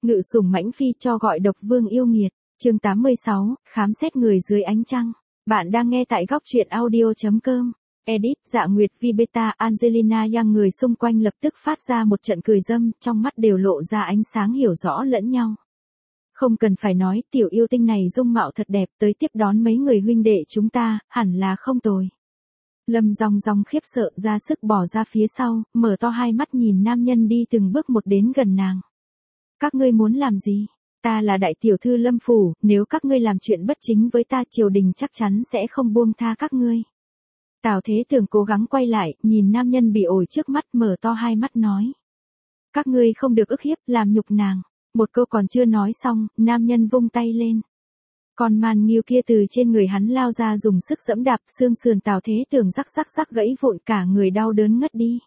Ngự sủng mãnh phi cho gọi độc vương yêu nghiệt. Chương 86, khám xét người dưới ánh trăng. Bạn đang nghe tại góc truyện audio.com. Edit, Dạ Nguyệt Vi Beta, Angelina Yang, người xung quanh lập tức phát ra một trận cười dâm, trong mắt đều lộ ra ánh sáng hiểu rõ lẫn nhau. Không cần phải nói, tiểu yêu tinh này dung mạo thật đẹp, tới tiếp đón mấy người huynh đệ chúng ta, hẳn là không tồi. Lâm Dong Dong khiếp sợ ra sức bỏ ra phía sau, mở to hai mắt nhìn nam nhân đi từng bước một đến gần nàng. Các ngươi muốn làm gì? Ta là đại tiểu thư Lâm phủ, nếu các ngươi làm chuyện bất chính với ta, triều đình chắc chắn sẽ không buông tha các ngươi. Tào Thế Tường cố gắng quay lại, nhìn nam nhân bị ổi trước mắt, mở to hai mắt nói. Các ngươi không được ức hiếp, làm nhục nàng. Một câu còn chưa nói xong, nam nhân vung tay lên. Con man nghiêu kia từ trên người hắn lao ra dùng sức giẫm đạp, xương sườn Tào Thế Tường rắc gãy vụn, cả người đau đớn ngất đi.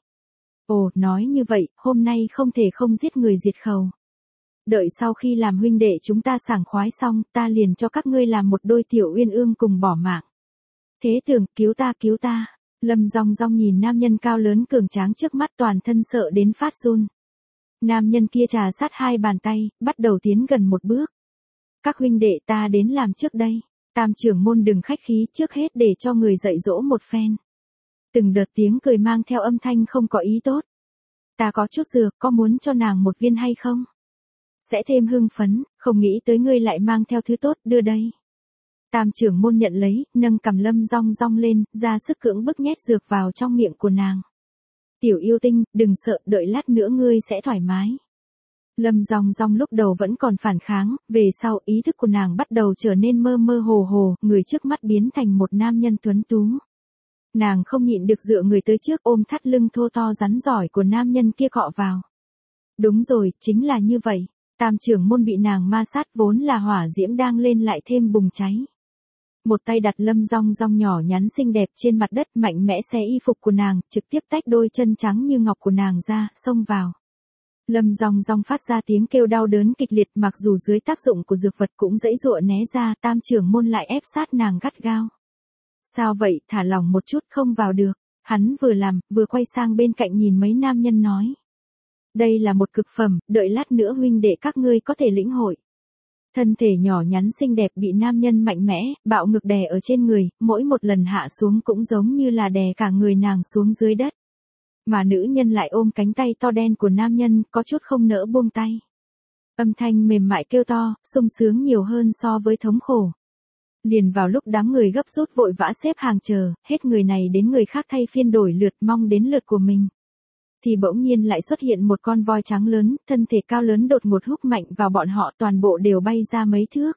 Ồ, nói như vậy, hôm nay không thể không giết người diệt khẩu. Đợi sau khi làm huynh đệ chúng ta sảng khoái xong, ta liền cho các ngươi làm một đôi tiểu uyên ương cùng bỏ mạng. Thế Tường, cứu ta cứu ta. Lâm Dong Dong nhìn nam nhân cao lớn cường tráng trước mắt, toàn thân sợ đến phát run. Nam nhân kia trà sát hai bàn tay, bắt đầu tiến gần một bước. Các huynh đệ, ta đến làm trước đây. Tam trưởng môn đừng khách khí, trước hết để cho người dạy dỗ một phen. Từng đợt tiếng cười mang theo âm thanh không có ý tốt. Ta có chút dược, có muốn cho nàng một viên hay không? Sẽ thêm hưng phấn, không nghĩ tới ngươi lại mang theo thứ tốt, đưa đây. Tam trưởng môn nhận lấy, nâng cằm Lâm Dong Dong lên, ra sức cưỡng bức nhét dược vào trong miệng của nàng. Tiểu yêu tinh, đừng sợ, đợi lát nữa ngươi sẽ thoải mái. Lâm Dong Dong lúc đầu vẫn còn phản kháng, về sau ý thức của nàng bắt đầu trở nên mơ mơ hồ hồ, người trước mắt biến thành một nam nhân tuấn tú. Nàng không nhịn được dựa người tới trước, ôm thắt lưng thô to rắn giỏi của nam nhân kia cọ vào. Đúng rồi, chính là như vậy. Tam trưởng môn bị nàng ma sát, vốn là hỏa diễm đang lên lại thêm bùng cháy. Một tay đặt Lâm Dong Dong nhỏ nhắn xinh đẹp trên mặt đất, mạnh mẽ xé y phục của nàng, trực tiếp tách đôi chân trắng như ngọc của nàng ra, xông vào. Lâm Dong Dong phát ra tiếng kêu đau đớn kịch liệt, mặc dù dưới tác dụng của dược vật cũng dãy dụa né ra, tam trưởng môn lại ép sát nàng gắt gao. Sao vậy, thả lỏng một chút, không vào được. Hắn vừa làm, vừa quay sang bên cạnh nhìn mấy nam nhân nói. Đây là một cực phẩm, đợi lát nữa huynh đệ các ngươi có thể lĩnh hội. Thân thể nhỏ nhắn xinh đẹp bị nam nhân mạnh mẽ, bạo ngực đè ở trên người, mỗi một lần hạ xuống cũng giống như là đè cả người nàng xuống dưới đất. Mà nữ nhân lại ôm cánh tay to đen của nam nhân, có chút không nỡ buông tay. Âm thanh mềm mại kêu to, sung sướng nhiều hơn so với thống khổ. Liền vào lúc đám người gấp rút vội vã xếp hàng chờ, hết người này đến người khác thay phiên đổi lượt, mong đến lượt của mình. Thì bỗng nhiên lại xuất hiện một con voi trắng lớn, thân thể cao lớn đột ngột húc mạnh vào bọn họ, toàn bộ đều bay ra mấy thước.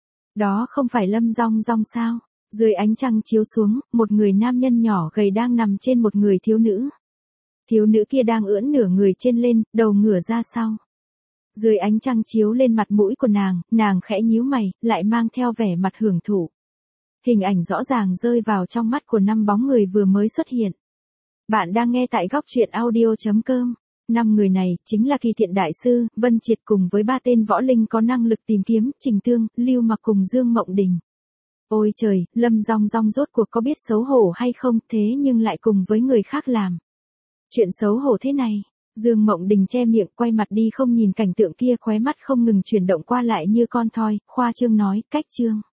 Đó không phải Lâm Dong Dong sao? Dưới ánh trăng chiếu xuống, một người nam nhân nhỏ gầy đang nằm trên một người thiếu nữ. Thiếu nữ kia đang ưỡn nửa người trên lên, đầu ngửa ra sau. Dưới ánh trăng chiếu lên mặt mũi của nàng khẽ nhíu mày, lại mang theo vẻ mặt hưởng thụ. Hình ảnh rõ ràng rơi vào trong mắt của năm bóng người vừa mới xuất hiện. Bạn đang nghe tại góc truyện audio.com. 5 người này chính là Kỳ Thiện Đại Sư, Vân Triệt cùng với 3 tên võ linh có năng lực tìm kiếm, Trình Tương, Lưu Mặc cùng Dương Mộng Đình. Ôi trời, Lâm Dong Dong rốt cuộc có biết xấu hổ hay không, thế nhưng lại cùng với người khác làm. Chuyện xấu hổ thế này. Dương Mộng Đình che miệng, quay mặt đi không nhìn cảnh tượng kia, khóe mắt không ngừng chuyển động qua lại như con thoi, khoa trương nói, cách trương.